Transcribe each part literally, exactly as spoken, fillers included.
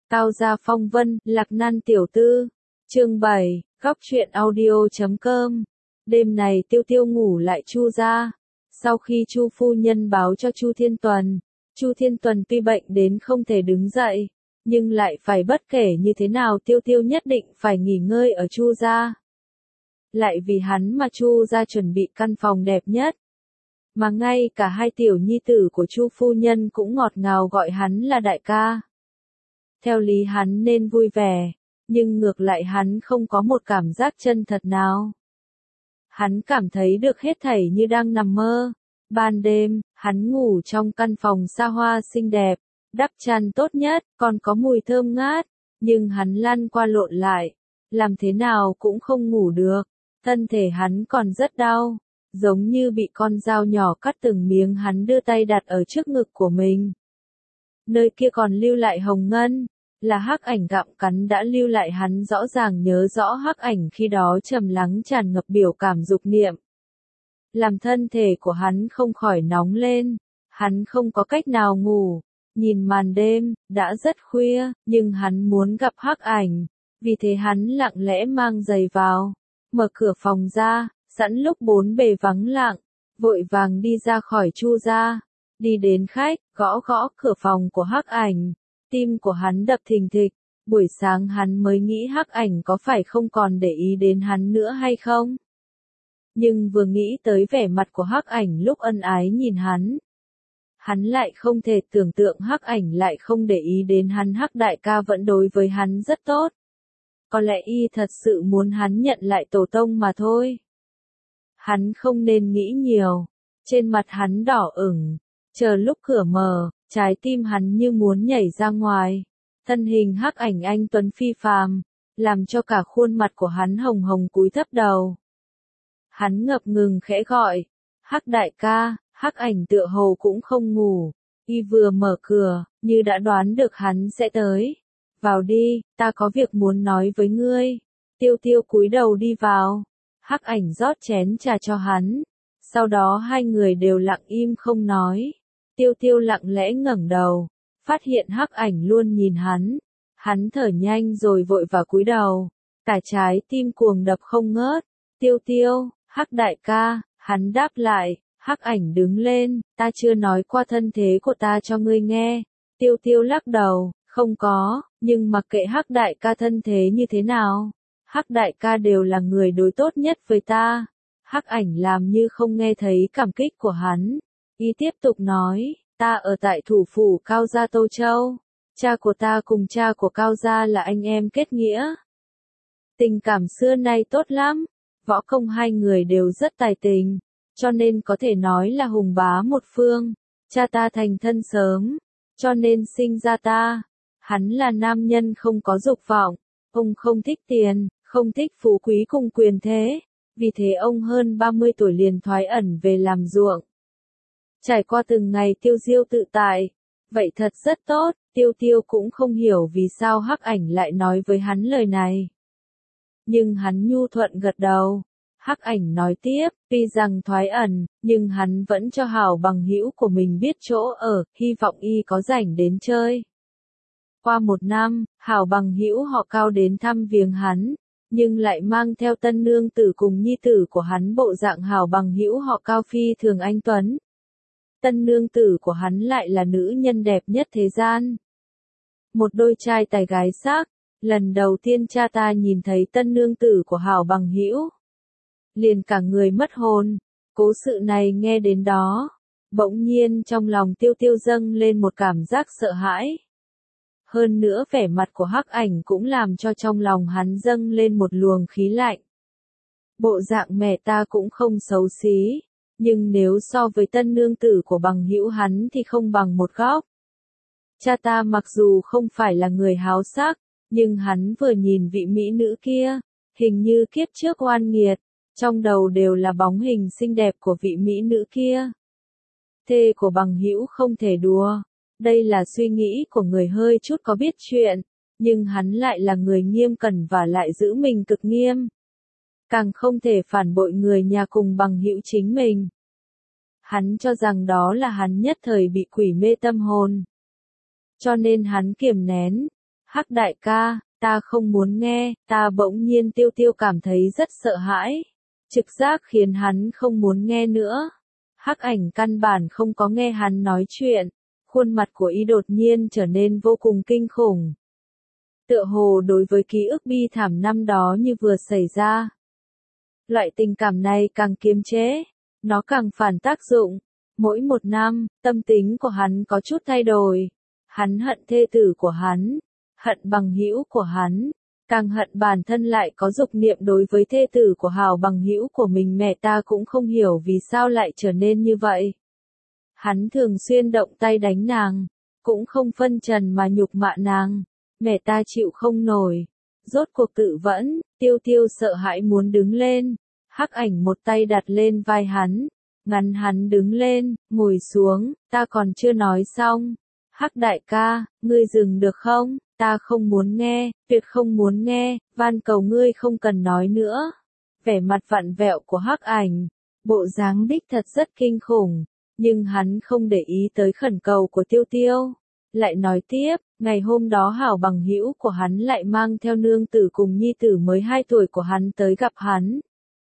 Cao gia phong vân, Lạc Nan tiểu tư. Chương bảy, góc truyện audio chấm com. Đêm này Tiêu Tiêu ngủ lại Chu gia. Sau khi Chu phu nhân báo cho Chu Thiên Tuần, Chu Thiên Tuần tuy bệnh đến không thể đứng dậy, nhưng lại phải bất kể như thế nào Tiêu Tiêu nhất định phải nghỉ ngơi ở Chu gia. Lại vì hắn mà Chu gia chuẩn bị căn phòng đẹp nhất. Mà ngay cả hai tiểu nhi tử của Chu phu nhân cũng ngọt ngào gọi hắn là đại ca. Theo lý hắn nên vui vẻ, nhưng ngược lại hắn không có một cảm giác chân thật nào. Hắn cảm thấy được hết thảy như đang nằm mơ. Ban đêm, hắn ngủ trong căn phòng xa hoa xinh đẹp, đắp chăn tốt nhất, còn có mùi thơm ngát, nhưng hắn lăn qua lộn lại, làm thế nào cũng không ngủ được. Thân thể hắn còn rất đau, giống như bị con dao nhỏ cắt từng miếng. Hắn đưa tay đặt ở trước ngực của mình. Nơi kia còn lưu lại hồng ngân, là hắc ảnh gặm cắn đã lưu lại. Hắn rõ ràng nhớ rõ hắc ảnh khi đó trầm lắng tràn ngập biểu cảm dục niệm. Làm thân thể của hắn không khỏi nóng lên, hắn không có cách nào ngủ. Nhìn màn đêm, đã rất khuya, nhưng hắn muốn gặp hắc ảnh, vì thế hắn lặng lẽ mang giày vào, mở cửa phòng ra, sẵn lúc bốn bề vắng lặng, vội vàng đi ra khỏi Chu gia, đi đến khách, gõ gõ cửa phòng của hắc ảnh. Tim của hắn đập thình thịch, buổi sáng hắn mới nghĩ hắc ảnh có phải không còn để ý đến hắn nữa hay không? Nhưng vừa nghĩ tới vẻ mặt của hắc ảnh lúc ân ái nhìn hắn, hắn lại không thể tưởng tượng hắc ảnh lại không để ý đến hắn. Hắc đại ca vẫn đối với hắn rất tốt. Có lẽ y thật sự muốn hắn nhận lại tổ tông mà thôi. Hắn không nên nghĩ nhiều. Trên mặt hắn đỏ ửng, chờ lúc cửa mở, trái tim hắn như muốn nhảy ra ngoài. Thân hình hắc ảnh anh tuấn phi phàm, làm cho cả khuôn mặt của hắn hồng hồng cúi thấp đầu. Hắn ngập ngừng khẽ gọi, hắc đại ca. Hắc ảnh tựa hồ cũng không ngủ, y vừa mở cửa, như đã đoán được hắn sẽ tới. Vào đi, ta có việc muốn nói với ngươi. Tiêu Tiêu cúi đầu đi vào, hắc ảnh rót chén trà cho hắn, sau đó hai người đều lặng im không nói. Tiêu Tiêu lặng lẽ ngẩng đầu, phát hiện hắc ảnh luôn nhìn hắn, hắn thở nhanh rồi vội vào cúi đầu, cả trái tim cuồng đập không ngớt. Tiêu Tiêu, hắc đại ca, hắn đáp lại. Hắc ảnh đứng lên, ta chưa nói qua thân thế của ta cho ngươi nghe. Tiêu Tiêu lắc đầu, không có, nhưng mặc kệ hắc đại ca thân thế như thế nào, hắc đại ca đều là người đối tốt nhất với ta. Hắc ảnh làm như không nghe thấy cảm kích của hắn. Y tiếp tục nói, ta ở tại thủ phủ Cao gia Tô Châu. Cha của ta cùng cha của Cao gia là anh em kết nghĩa. Tình cảm xưa nay tốt lắm, võ công hai người đều rất tài tình, cho nên có thể nói là hùng bá một phương. Cha ta thành thân sớm, cho nên sinh ra ta. Hắn là nam nhân không có dục vọng, ông không thích tiền, không thích phú quý cùng quyền thế, vì thế ông hơn ba mươi tuổi liền thoái ẩn về làm ruộng. Trải qua từng ngày tiêu diêu tự tại, vậy thật rất tốt. Tiêu Tiêu cũng không hiểu vì sao hắc ảnh lại nói với hắn lời này. Nhưng hắn nhu thuận gật đầu. Hắc ảnh nói tiếp, tuy rằng thoái ẩn, nhưng hắn vẫn cho hảo bằng hữu của mình biết chỗ ở, hy vọng y có rảnh đến chơi. Qua một năm, hảo bằng hữu họ Cao đến thăm viếng hắn, nhưng lại mang theo tân nương tử cùng nhi tử của hắn. Bộ dạng hảo bằng hữu họ Cao phi thường anh tuấn. Tân nương tử của hắn lại là nữ nhân đẹp nhất thế gian. Một đôi trai tài gái sắc. Lần đầu tiên cha ta nhìn thấy tân nương tử của hảo bằng hữu, liền cả người mất hồn. Cố sự này nghe đến đó, bỗng nhiên trong lòng Tiêu Tiêu dâng lên một cảm giác sợ hãi. Hơn nữa vẻ mặt của hắc ảnh cũng làm cho trong lòng hắn dâng lên một luồng khí lạnh. Bộ dạng mẹ ta cũng không xấu xí, nhưng nếu so với tân nương tử của bằng hữu hắn thì không bằng một góc. Cha ta mặc dù không phải là người háo sắc, nhưng hắn vừa nhìn vị mỹ nữ kia, hình như kiếp trước oan nghiệt, trong đầu đều là bóng hình xinh đẹp của vị mỹ nữ kia. Thê của bằng hữu không thể đùa, đây là suy nghĩ của người hơi chút có biết chuyện, nhưng hắn lại là người nghiêm cẩn và lại giữ mình cực nghiêm. Càng không thể phản bội người nhà cùng bằng hữu chính mình. Hắn cho rằng đó là hắn nhất thời bị quỷ mê tâm hồn. Cho nên hắn kiềm nén. Hắc đại ca, ta không muốn nghe, ta bỗng nhiên Tiêu Tiêu cảm thấy rất sợ hãi. Trực giác khiến hắn không muốn nghe nữa. Hắc ảnh căn bản không có nghe hắn nói chuyện, khuôn mặt của y đột nhiên trở nên vô cùng kinh khủng. Tựa hồ đối với ký ức bi thảm năm đó như vừa xảy ra. Loại tình cảm này càng kiềm chế, nó càng phản tác dụng. Mỗi một năm, tâm tính của hắn có chút thay đổi. Hắn hận thê tử của hắn, hận bằng hữu của hắn, càng hận bản thân lại có dục niệm đối với thê tử của hảo bằng hữu của mình. Mẹ ta cũng không hiểu vì sao lại trở nên như vậy. Hắn thường xuyên động tay đánh nàng, cũng không phân trần mà nhục mạ nàng. Mẹ ta chịu không nổi, rốt cuộc tự vẫn. Tiêu Tiêu sợ hãi muốn đứng lên, Hắc ảnh một tay đặt lên vai hắn, ngăn hắn đứng lên, ngồi xuống. Ta còn chưa nói xong. Hắc đại ca, ngươi dừng được không? Ta không muốn nghe, tuyệt không muốn nghe, van cầu ngươi không cần nói nữa. Vẻ mặt vặn vẹo của Hắc ảnh, bộ dáng đích thật rất kinh khủng, nhưng hắn không để ý tới khẩn cầu của Tiêu Tiêu. Lại nói tiếp, ngày hôm đó hảo bằng hữu của hắn lại mang theo nương tử cùng nhi tử mới hai tuổi của hắn tới gặp hắn.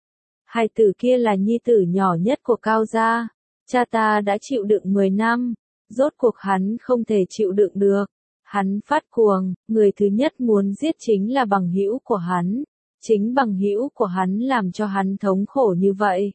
Hai tử kia là nhi tử nhỏ nhất của Cao gia. Cha ta đã chịu đựng mười năm, rốt cuộc hắn không thể chịu đựng được. Hắn phát cuồng, người thứ nhất muốn giết chính là bằng hữu của hắn. Chính bằng hữu của hắn làm cho hắn thống khổ như vậy.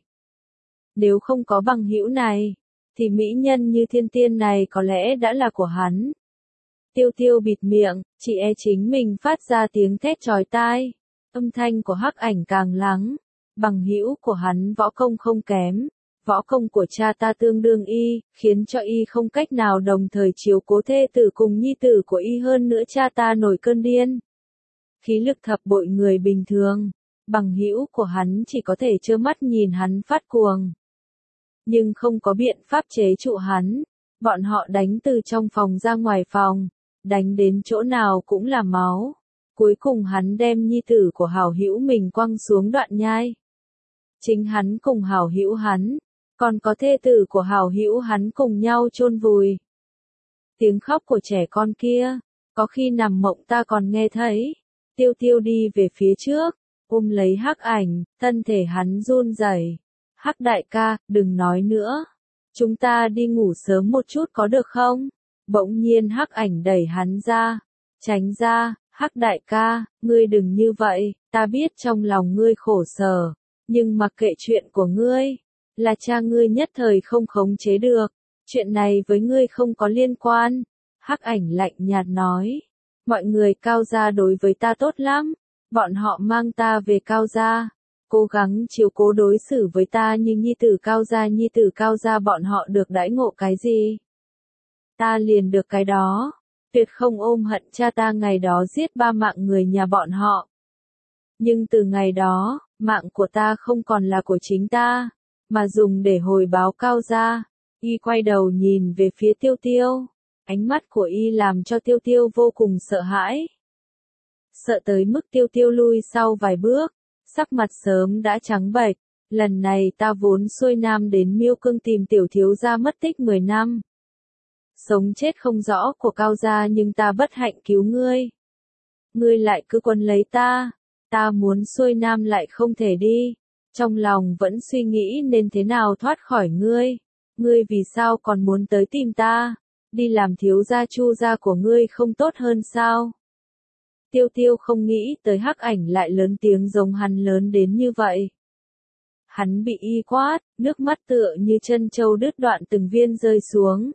Nếu không có bằng hữu này, thì mỹ nhân như thiên tiên này có lẽ đã là của hắn. Tiêu Tiêu bịt miệng, chỉ e chính mình phát ra tiếng thét chói tai. Âm thanh của Hắc ảnh càng lắng. Bằng hữu của hắn võ công không kém. Võ công của cha ta tương đương y, khiến cho y không cách nào đồng thời chiếu cố thê tử cùng nhi tử của y. Hơn nữa cha ta nổi cơn điên, khí lực thập bội người bình thường. Bằng hữu của hắn chỉ có thể trơ mắt nhìn hắn phát cuồng, nhưng không có biện pháp chế trụ hắn. Bọn họ đánh từ trong phòng ra ngoài phòng, đánh đến chỗ nào cũng là máu. Cuối cùng hắn đem nhi tử của hảo hữu mình quăng xuống đoạn nhai. Chính hắn cùng hảo hữu hắn, còn có thê tử của hảo hữu hắn cùng nhau chôn vùi. Tiếng khóc của trẻ con kia, có khi nằm mộng ta còn nghe thấy. Tiêu Tiêu đi về phía trước, ôm lấy Hắc ảnh, thân thể hắn run rẩy. Hắc đại ca, đừng nói nữa. Chúng ta đi ngủ sớm một chút có được không? Bỗng nhiên Hắc ảnh đẩy hắn ra. Tránh ra, Hắc đại ca, ngươi đừng như vậy, ta biết trong lòng ngươi khổ sở. Nhưng mặc kệ chuyện của ngươi, là cha ngươi nhất thời không khống chế được. Chuyện này với ngươi không có liên quan. Hắc ảnh lạnh nhạt nói. Mọi người Cao gia đối với ta tốt lắm. Bọn họ mang ta về Cao gia, cố gắng chiếu cố đối xử với ta như nhi tử Cao gia. Nhi tử Cao gia bọn họ được đãi ngộ cái gì? Ta liền được cái đó. Tuyệt không ôm hận cha ta ngày đó giết ba mạng người nhà bọn họ. Nhưng từ ngày đó, mạng của ta không còn là của chính ta, mà dùng để hồi báo Cao gia. Y quay đầu nhìn về phía Tiêu Tiêu. Ánh mắt của y làm cho Tiêu Tiêu vô cùng sợ hãi. Sợ tới mức Tiêu Tiêu lui sau vài bước, sắc mặt sớm đã trắng bệch. Lần này ta vốn xuôi nam đến Miêu Cương tìm tiểu thiếu gia mất tích mười năm. Sống chết không rõ của Cao gia, nhưng ta bất hạnh cứu ngươi. Ngươi lại cứ quấn lấy ta, ta muốn xuôi nam lại không thể đi. Trong lòng vẫn suy nghĩ nên thế nào thoát khỏi ngươi. Ngươi vì sao còn muốn tới tìm ta? Đi làm thiếu gia Chu gia của ngươi không tốt hơn sao? Tiêu Tiêu không nghĩ tới Hắc ảnh lại lớn tiếng giống hắn lớn đến như vậy. Hắn bị y quát, nước mắt tựa như chân châu đứt đoạn từng viên rơi xuống.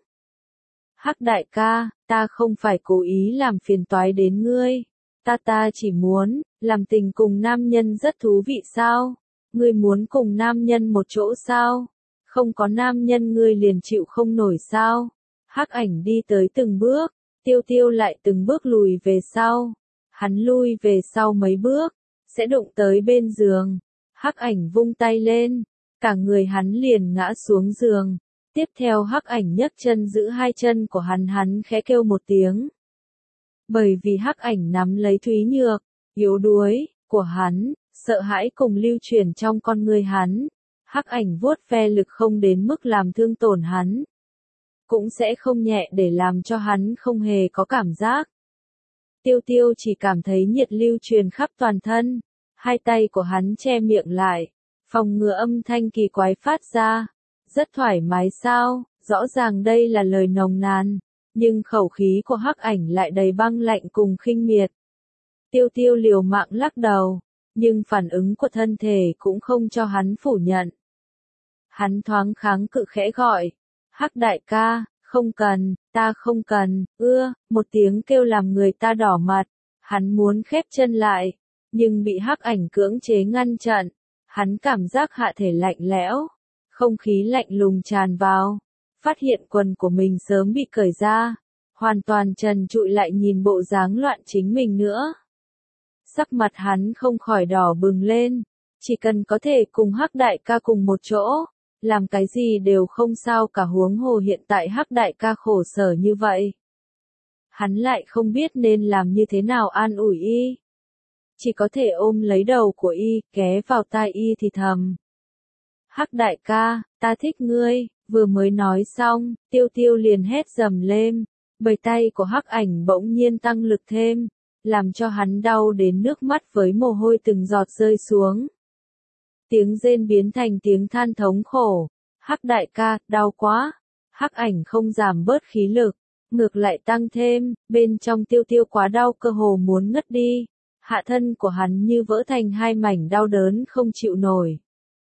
Hắc đại ca, ta không phải cố ý làm phiền toái đến ngươi. Ta ta chỉ muốn, làm tình cùng nam nhân rất thú vị sao? Ngươi muốn cùng nam nhân một chỗ sao? Không có nam nhân ngươi liền chịu không nổi sao? Hắc ảnh đi tới từng bước, Tiêu Tiêu lại từng bước lùi về sau. Hắn lui về sau mấy bước, sẽ đụng tới bên giường. Hắc ảnh vung tay lên, cả người hắn liền ngã xuống giường. Tiếp theo Hắc ảnh nhấc chân giữ hai chân của hắn, hắn khẽ kêu một tiếng. Bởi vì Hắc ảnh nắm lấy Thúy Nhược, yếu đuối, của hắn, sợ hãi cùng lưu chuyển trong con người hắn. Hắc ảnh vuốt ve lực không đến mức làm thương tổn hắn, cũng sẽ không nhẹ để làm cho hắn không hề có cảm giác. Tiêu tiêu chỉ cảm thấy nhiệt lưu truyền khắp toàn thân, hai tay của hắn che miệng lại, phòng ngừa âm thanh kỳ quái phát ra. Rất thoải mái sao, rõ ràng đây là lời nồng nàn, nhưng khẩu khí của Hắc Ảnh lại đầy băng lạnh cùng khinh miệt. Tiêu tiêu liều mạng lắc đầu, nhưng phản ứng của thân thể cũng không cho hắn phủ nhận. Hắn thoáng kháng cự khẽ gọi, Hắc đại ca, không cần, ta không cần, ưa, một tiếng kêu làm người ta đỏ mặt, hắn muốn khép chân lại, nhưng bị Hắc Ảnh cưỡng chế ngăn chặn, hắn cảm giác hạ thể lạnh lẽo, không khí lạnh lùng tràn vào, phát hiện quần của mình sớm bị cởi ra, hoàn toàn trần trụi lại nhìn bộ dáng loạn chính mình nữa. Sắc mặt hắn không khỏi đỏ bừng lên, chỉ cần có thể cùng Hắc đại ca cùng một chỗ, làm cái gì đều không sao cả, huống hồ hiện tại Hắc đại ca khổ sở như vậy. Hắn lại không biết nên làm như thế nào an ủi y. Chỉ có thể ôm lấy đầu của y, ghé vào tai y thì thầm. Hắc đại ca, ta thích ngươi, vừa mới nói xong, tiêu tiêu liền hét dầm lên, bầy tay của Hắc Ảnh bỗng nhiên tăng lực thêm, làm cho hắn đau đến nước mắt với mồ hôi từng giọt rơi xuống. Tiếng rên biến thành tiếng than thống khổ, Hắc đại ca, đau quá. Hắc Ảnh không giảm bớt khí lực, ngược lại tăng thêm, bên trong tiêu tiêu quá đau cơ hồ muốn ngất đi, hạ thân của hắn như vỡ thành hai mảnh đau đớn không chịu nổi.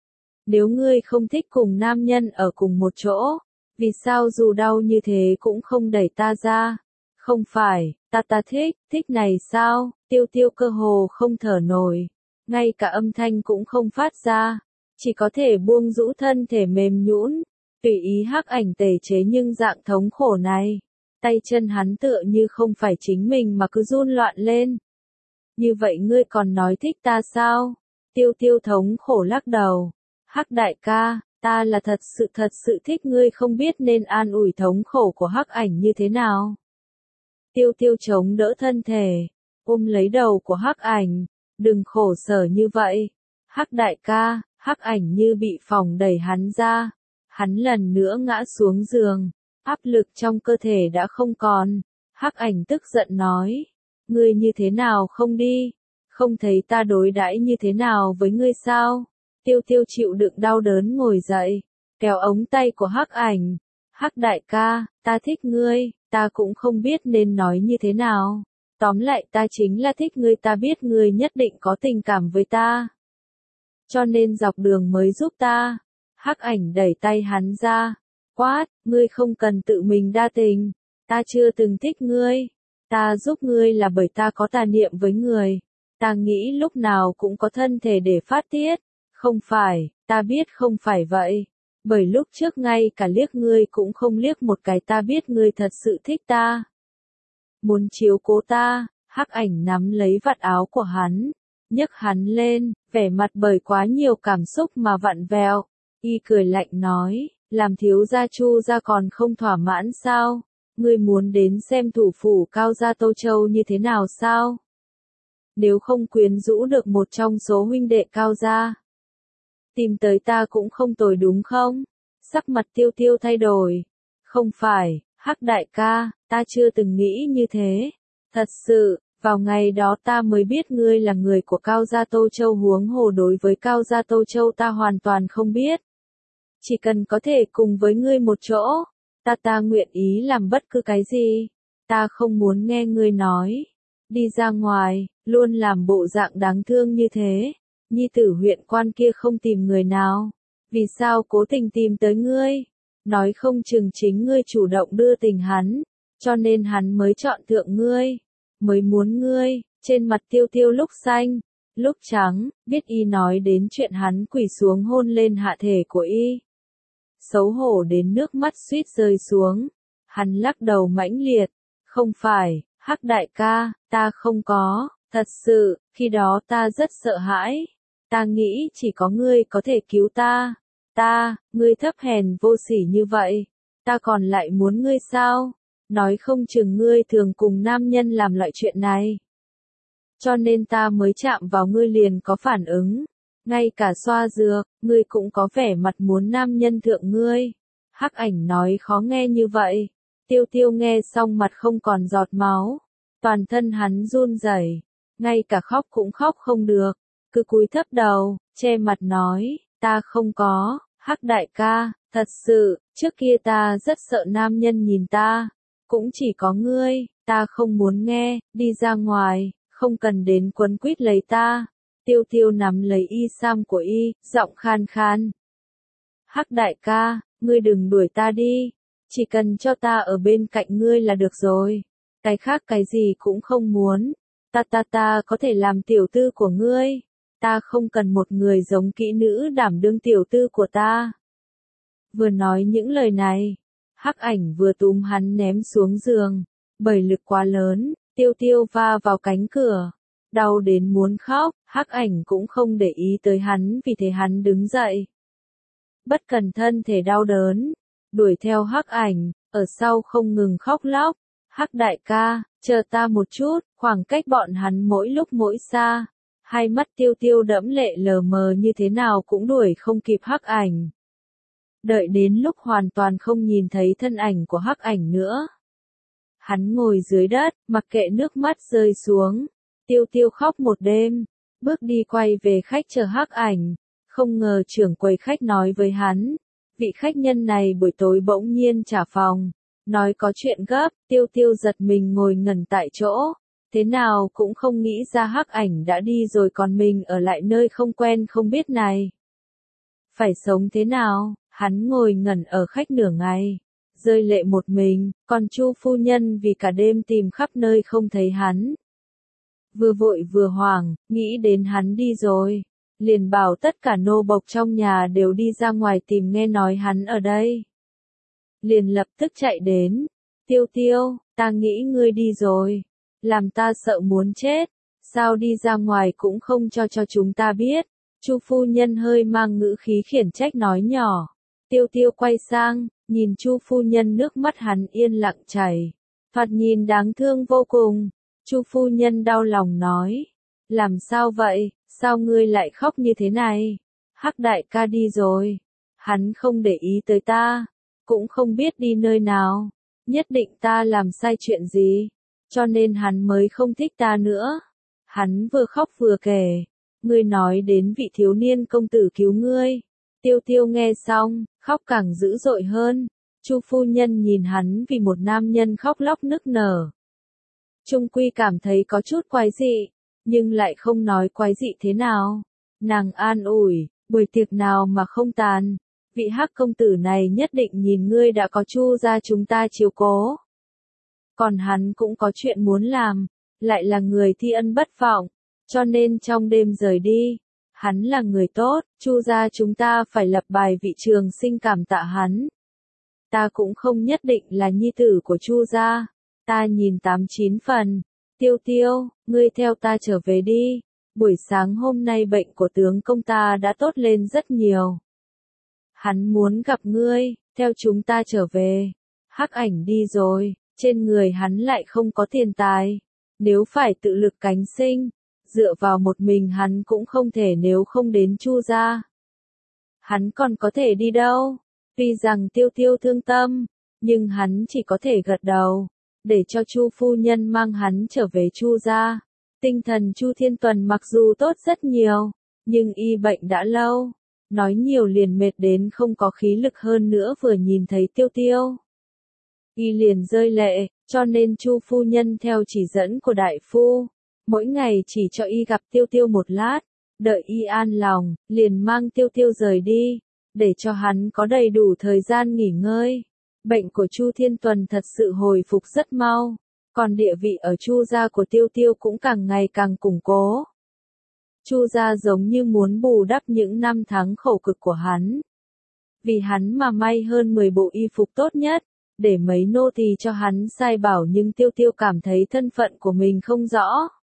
Nếu ngươi không thích cùng nam nhân ở cùng một chỗ, vì sao dù đau như thế cũng không đẩy ta ra? Không phải, ta ta thích, thích này sao? Tiêu tiêu cơ hồ không thở nổi, ngay cả âm thanh cũng không phát ra, chỉ có thể buông rũ thân thể mềm nhũn, tùy ý Hắc Ảnh tẩy chế nhưng dạng thống khổ này. Tay chân hắn tựa như không phải chính mình mà cứ run loạn lên. Như vậy ngươi còn nói thích ta sao? Tiêu tiêu thống khổ lắc đầu. Hắc đại ca, ta là thật sự thật sự thích ngươi, không biết nên an ủi thống khổ của Hắc Ảnh như thế nào. Tiêu tiêu chống đỡ thân thể, ôm lấy đầu của Hắc Ảnh, đừng khổ sở như vậy. Hắc đại ca, Hắc Ảnh như bị phòng đẩy hắn ra, hắn lần nữa ngã xuống giường, áp lực trong cơ thể đã không còn. Hắc Ảnh tức giận nói, ngươi như thế nào không đi, không thấy ta đối đãi như thế nào với ngươi sao? Tiêu tiêu chịu đựng đau đớn ngồi dậy, kéo ống tay của Hắc Ảnh. Hắc đại ca, ta thích ngươi, ta cũng không biết nên nói như thế nào. Tóm lại ta chính là thích ngươi, ta biết ngươi nhất định có tình cảm với ta. Cho nên dọc đường mới giúp ta. Hắc Ảnh đẩy tay hắn ra, quát, ngươi không cần tự mình đa tình, ta chưa từng thích ngươi. Ta giúp ngươi là bởi ta có tà niệm với người, ta nghĩ lúc nào cũng có thân thể để phát tiết. Không phải, ta biết không phải vậy. Bởi lúc trước ngay cả liếc ngươi cũng không liếc một cái, ta biết ngươi thật sự thích ta. Muốn chiếu cố ta. Hắc Ảnh nắm lấy vạt áo của hắn, nhấc hắn lên, vẻ mặt bởi quá nhiều cảm xúc mà vặn vẹo. Y cười lạnh nói, làm thiếu gia Chu gia còn không thỏa mãn sao? Ngươi muốn đến xem thủ phủ Cao gia Tô Châu như thế nào sao? Nếu không quyến rũ được một trong số huynh đệ Cao gia, tìm tới ta cũng không tồi đúng không? Sắc mặt tiêu tiêu thay đổi. Không phải, Hắc đại ca, ta chưa từng nghĩ như thế. Thật sự, vào ngày đó ta mới biết ngươi là người của Cao gia Tô Châu, huống hồ đối với Cao gia Tô Châu ta hoàn toàn không biết. Chỉ cần có thể cùng với ngươi một chỗ, ta ta nguyện ý làm bất cứ cái gì. Ta không muốn nghe ngươi nói. Đi ra ngoài, luôn làm bộ dạng đáng thương như thế. Nhi tử huyện quan kia không tìm người nào, vì sao cố tình tìm tới ngươi? Nói không chừng chính ngươi chủ động đưa tình hắn, cho nên hắn mới chọn thượng ngươi, mới muốn ngươi. Trên mặt tiêu tiêu lúc xanh, lúc trắng, biết y nói đến chuyện hắn quỳ xuống hôn lên hạ thể của y. Xấu hổ đến nước mắt suýt rơi xuống, hắn lắc đầu mãnh liệt, không phải, Hắc đại ca, ta không có, thật sự, khi đó ta rất sợ hãi. Ta nghĩ chỉ có ngươi có thể cứu ta. Ta, ngươi thấp hèn vô sỉ như vậy, ta còn lại muốn ngươi sao? Nói không chừng ngươi thường cùng nam nhân làm loại chuyện này. Cho nên ta mới chạm vào ngươi liền có phản ứng. Ngay cả xoa dược, ngươi cũng có vẻ mặt muốn nam nhân thượng ngươi. Hắc Ảnh nói khó nghe như vậy. Tiêu tiêu nghe xong mặt không còn giọt máu. Toàn thân hắn run rẩy, ngay cả khóc cũng khóc không được, cứ cúi thấp đầu, che mặt nói, ta không có, Hắc đại ca, thật sự, trước kia ta rất sợ nam nhân nhìn ta, cũng chỉ có ngươi, ta không muốn nghe, đi ra ngoài, không cần đến quấn quýt lấy ta. Tiêu Tiêu nắm lấy y sam của y, giọng khan khan. Hắc đại ca, ngươi đừng đuổi ta đi, chỉ cần cho ta ở bên cạnh ngươi là được rồi, cái khác cái gì cũng không muốn, ta ta ta có thể làm tiểu tư của ngươi, ta không cần một người giống kỹ nữ đảm đương tiểu tư của ta. Vừa nói những lời này, Hắc Ảnh vừa túm hắn ném xuống giường, bởi lực quá lớn, Tiêu Tiêu va vào cánh cửa, đau đến muốn khóc, Hắc Ảnh cũng không để ý tới hắn vì thế hắn đứng dậy. Bất cần thân thể đau đớn, đuổi theo Hắc Ảnh, ở sau không ngừng khóc lóc, Hắc đại ca, chờ ta một chút, khoảng cách bọn hắn mỗi lúc mỗi xa, hai mắt Tiêu Tiêu đẫm lệ lờ mờ như thế nào cũng đuổi không kịp Hắc Ảnh. Đợi đến lúc hoàn toàn không nhìn thấy thân ảnh của Hắc Ảnh nữa. Hắn ngồi dưới đất, mặc kệ nước mắt rơi xuống, Tiêu Tiêu khóc một đêm, bước đi quay về khách chờ Hắc Ảnh, không ngờ trưởng quầy khách nói với hắn, vị khách nhân này buổi tối bỗng nhiên trả phòng, nói có chuyện gấp, Tiêu Tiêu giật mình ngồi ngẩn tại chỗ, thế nào cũng không nghĩ ra Hắc Ảnh đã đi rồi còn mình ở lại nơi không quen không biết này. Phải sống thế nào? Hắn ngồi ngẩn ở khách nửa ngày, rơi lệ một mình, còn Chu phu nhân vì cả đêm tìm khắp nơi không thấy hắn. Vừa vội vừa hoảng, nghĩ đến hắn đi rồi, liền bảo tất cả nô bộc trong nhà đều đi ra ngoài tìm nghe nói hắn ở đây. Liền lập tức chạy đến, Tiêu Tiêu, ta nghĩ ngươi đi rồi, làm ta sợ muốn chết, sao đi ra ngoài cũng không cho cho chúng ta biết. Chu phu nhân hơi mang ngữ khí khiển trách nói nhỏ. Tiêu Tiêu quay sang, nhìn Chu phu nhân nước mắt hắn yên lặng chảy, thoạt nhìn đáng thương vô cùng. Chu phu nhân đau lòng nói, làm sao vậy, sao ngươi lại khóc như thế này? Hắc đại ca đi rồi, hắn không để ý tới ta, cũng không biết đi nơi nào, nhất định ta làm sai chuyện gì, cho nên hắn mới không thích ta nữa. Hắn vừa khóc vừa kể, ngươi nói đến vị thiếu niên công tử cứu ngươi. Tiêu Tiêu nghe xong, khóc càng dữ dội hơn. Chu phu nhân nhìn hắn vì một nam nhân khóc lóc nức nở. Trung quy cảm thấy có chút quái dị, nhưng lại không nói quái dị thế nào. Nàng an ủi, buổi tiệc nào mà không tàn, vị Hắc công tử này nhất định nhìn ngươi đã có Chu gia chúng ta chiếu cố. Còn hắn cũng có chuyện muốn làm, lại là người thi ân bất vọng, cho nên trong đêm rời đi. Hắn là người tốt, Chu gia chúng ta phải lập bài vị trường sinh cảm tạ hắn. Ta cũng không nhất định là nhi tử của Chu gia, ta nhìn tám chín phần. Tiêu Tiêu, ngươi theo ta trở về đi, buổi sáng hôm nay bệnh của tướng công ta đã tốt lên rất nhiều. Hắn muốn gặp ngươi, theo chúng ta trở về. Hắc Ảnh đi rồi, trên người hắn lại không có tiền tài, nếu phải tự lực cánh sinh, dựa vào một mình hắn cũng không thể nếu không đến Chu gia. Hắn còn có thể đi đâu? Tuy rằng Tiêu Tiêu thương tâm, nhưng hắn chỉ có thể gật đầu, để cho Chu phu nhân mang hắn trở về Chu gia. Tinh thần Chu Thiên Tuần mặc dù tốt rất nhiều, nhưng y bệnh đã lâu, nói nhiều liền mệt đến không có khí lực hơn nữa vừa nhìn thấy Tiêu Tiêu. Y liền rơi lệ, cho nên Chu phu nhân theo chỉ dẫn của đại phu, mỗi ngày chỉ cho y gặp Tiêu Tiêu một lát, đợi y an lòng, liền mang Tiêu Tiêu rời đi, để cho hắn có đầy đủ thời gian nghỉ ngơi. Bệnh của Chu Thiên Tuần thật sự hồi phục rất mau, còn địa vị ở Chu gia của Tiêu Tiêu cũng càng ngày càng củng cố. Chu gia giống như muốn bù đắp những năm tháng khổ cực của hắn. Vì hắn mà may hơn mười bộ y phục tốt nhất, để mấy nô tỳ cho hắn sai bảo, nhưng Tiêu Tiêu cảm thấy thân phận của mình không rõ.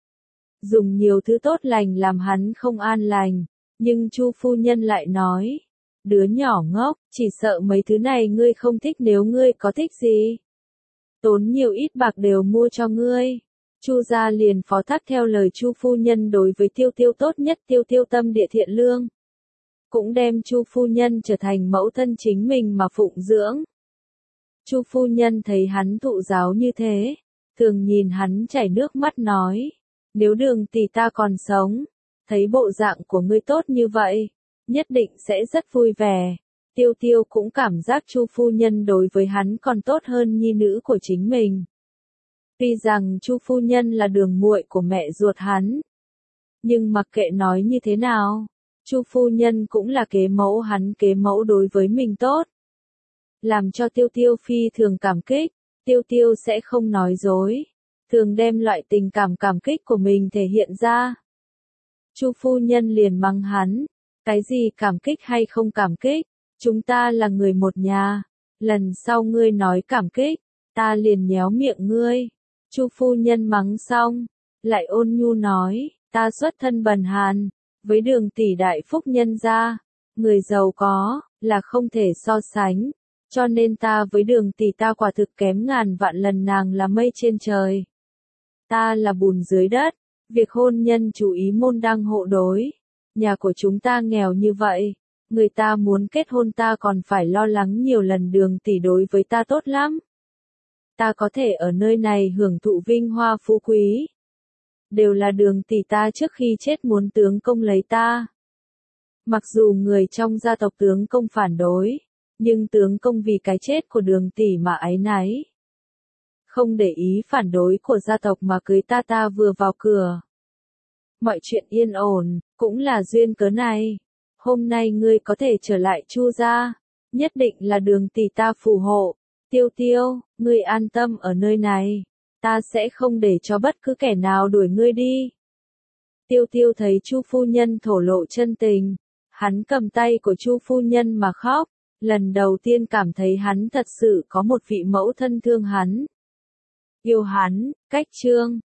Dùng nhiều thứ tốt lành làm hắn không an lành, nhưng Chu phu nhân lại nói, đứa nhỏ ngốc, chỉ sợ mấy thứ này ngươi không thích, nếu ngươi có thích gì, tốn nhiều ít bạc đều mua cho ngươi. Chu gia liền phó thác theo lời Chu phu nhân đối với Tiêu Tiêu tốt nhất. Tiêu Tiêu tâm địa thiện lương, cũng đem Chu phu nhân trở thành mẫu thân chính mình mà phụng dưỡng. Chu phu nhân thấy hắn thụ giáo như thế, thường nhìn hắn chảy nước mắt nói, nếu Đường tỷ ta còn sống, thấy bộ dạng của ngươi tốt như vậy, nhất định sẽ rất vui vẻ. Tiêu Tiêu cũng cảm giác Chu phu nhân đối với hắn còn tốt hơn nhi nữ của chính mình. Tuy rằng Chu phu nhân là đường muội của mẹ ruột hắn, nhưng mặc kệ nói như thế nào, Chu phu nhân cũng là kế mẫu hắn, kế mẫu đối với mình tốt. Làm cho Tiêu Tiêu phi thường cảm kích, Tiêu Tiêu sẽ không nói dối, thường đem loại tình cảm cảm kích của mình thể hiện ra. Chu phu nhân liền mắng hắn, cái gì cảm kích hay không cảm kích, chúng ta là người một nhà, lần sau ngươi nói cảm kích, ta liền nhéo miệng ngươi. Chu phu nhân mắng xong, lại ôn nhu nói, ta xuất thân bần hàn, với Đường tỷ đại phúc nhân gia, người giàu có, là không thể so sánh, cho nên ta với Đường tỷ ta quả thực kém ngàn vạn lần, nàng là mây trên trời, ta là bùn dưới đất, việc hôn nhân chú ý môn đăng hộ đối, nhà của chúng ta nghèo như vậy, người ta muốn kết hôn ta còn phải lo lắng nhiều lần, Đường tỷ đối với ta tốt lắm. Ta có thể ở nơi này hưởng thụ vinh hoa phú quý, đều là Đường tỷ ta trước khi chết muốn tướng công lấy ta. Mặc dù người trong gia tộc tướng công phản đối, nhưng tướng công vì cái chết của Đường tỷ mà áy náy. Không để ý phản đối của gia tộc mà cưới ta, ta vừa vào cửa. Mọi chuyện yên ổn, cũng là duyên cớ này. Hôm nay ngươi có thể trở lại Chu gia, nhất định là Đường tỷ ta phù hộ. Tiêu Tiêu, ngươi an tâm ở nơi này, ta sẽ không để cho bất cứ kẻ nào đuổi ngươi đi. Tiêu Tiêu thấy Chu phu nhân thổ lộ chân tình, hắn cầm tay của Chu phu nhân mà khóc, lần đầu tiên cảm thấy hắn thật sự có một vị mẫu thân thương hắn, yêu hắn. Cách chương